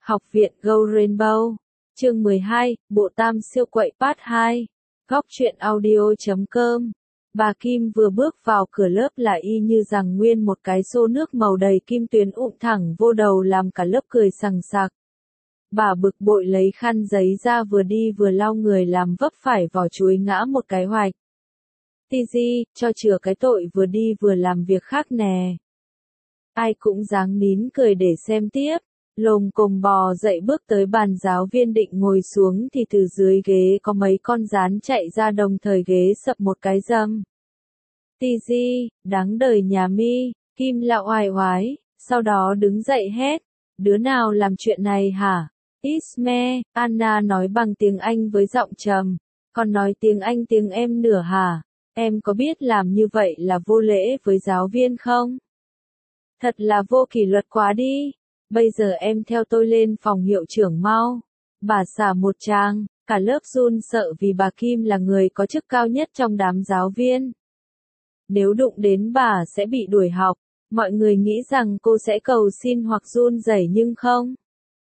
Học viện Go Rainbow. Chương 12, Bộ Tam Siêu Quậy Part 2. Góc truyện audio.com. Bà Kim vừa bước vào cửa lớp là y như rằng nguyên một cái xô nước màu đầy kim tuyến ụm thẳng vô đầu làm cả lớp cười sằng sặc. Bà bực bội lấy khăn giấy ra vừa đi vừa lau người làm vấp phải vỏ chuối ngã một cái hoạch. Tizi, cho chừa cái tội vừa đi vừa làm việc khác nè. Ai cũng dáng nín cười để xem tiếp. Lồm cồm bò dậy bước tới bàn giáo viên định ngồi xuống thì từ dưới ghế có mấy con gián chạy ra đồng thời ghế sập một cái dâm. Tizi, đáng đời nhà mi, Kim lạo oai oái, sau đó đứng dậy hét. Đứa nào làm chuyện này hả? Isme, Anna nói bằng tiếng Anh với giọng trầm. Còn nói tiếng Anh tiếng em nửa hả? Em có biết làm như vậy là vô lễ với giáo viên không? Thật là vô kỷ luật quá đi. Bây giờ em theo tôi lên phòng hiệu trưởng mau. Bà xả một tràng, cả lớp run sợ vì bà Kim là người có chức cao nhất trong đám giáo viên. Nếu đụng đến bà sẽ bị đuổi học, mọi người nghĩ rằng cô sẽ cầu xin hoặc run rẩy nhưng không.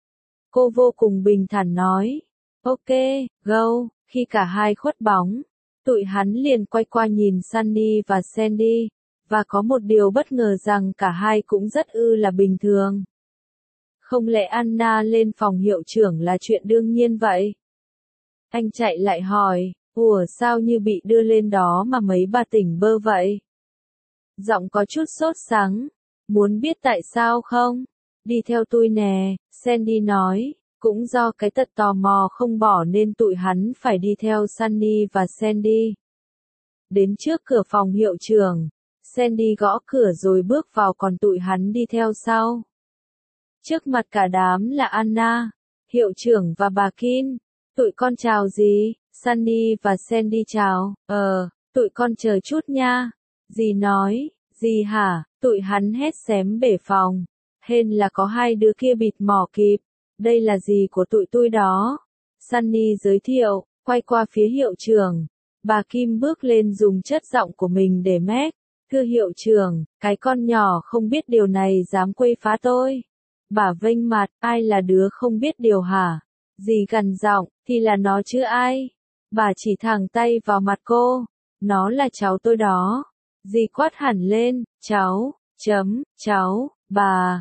Cô vô cùng bình thản nói, ok, go, khi cả hai khuất bóng, tụi hắn liền quay qua nhìn Sunny và Sandy, và có một điều bất ngờ rằng cả hai cũng rất là bình thường. Không lẽ Anna lên phòng hiệu trưởng là chuyện đương nhiên vậy? Anh chạy lại hỏi, ủa sao như bị đưa lên đó mà mấy bà tỉnh bơ vậy? Giọng có chút sốt sắng, muốn biết tại sao không? Đi theo tôi nè, Sandy nói, cũng do cái tật tò mò không bỏ nên tụi hắn phải đi theo Sunny và Sandy. Đến trước cửa phòng hiệu trưởng, Sandy gõ cửa rồi bước vào còn tụi hắn đi theo sau. Trước mặt cả đám là Anna, hiệu trưởng và bà Kim. Tụi con chào gì? Sunny và Sandy chào. Tụi con chờ chút nha. Dì nói, gì hả? Tụi hắn hét xém bể phòng. Hên là có hai đứa kia bịt mỏ kịp. Đây là dì của tụi tôi đó. Sunny giới thiệu, quay qua phía hiệu trưởng. Bà Kim bước lên dùng chất giọng của mình để mét. Thưa hiệu trưởng, cái con nhỏ không biết điều này dám quấy phá tôi. Bà vênh mặt, ai là đứa không biết điều hả? Dì gằn giọng, thì là nó chứ ai? Bà chỉ thẳng tay vào mặt cô. Nó là cháu tôi đó. Dì quát hẳn lên, cháu, cháu, bà,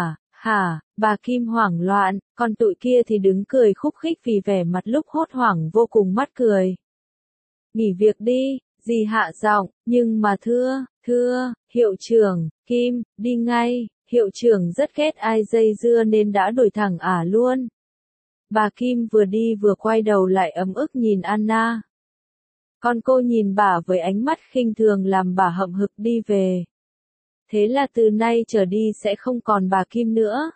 hả, bà Kim hoảng loạn, còn tụi kia thì đứng cười khúc khích vì vẻ mặt lúc hốt hoảng vô cùng mắc cười. Nghỉ việc đi, dì hạ giọng, nhưng mà thưa, hiệu trưởng, Kim, đi ngay. Hiệu trưởng rất ghét ai dây dưa nên đã đuổi thẳng luôn. Bà Kim vừa đi vừa quay đầu lại ấm ức nhìn Anna. Còn cô nhìn bà với ánh mắt khinh thường làm bà hậm hực đi về. Thế là từ nay trở đi sẽ không còn bà Kim nữa.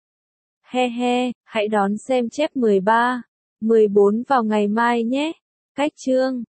He, hãy đón xem chép 13, 14 vào ngày mai nhé. Cách chương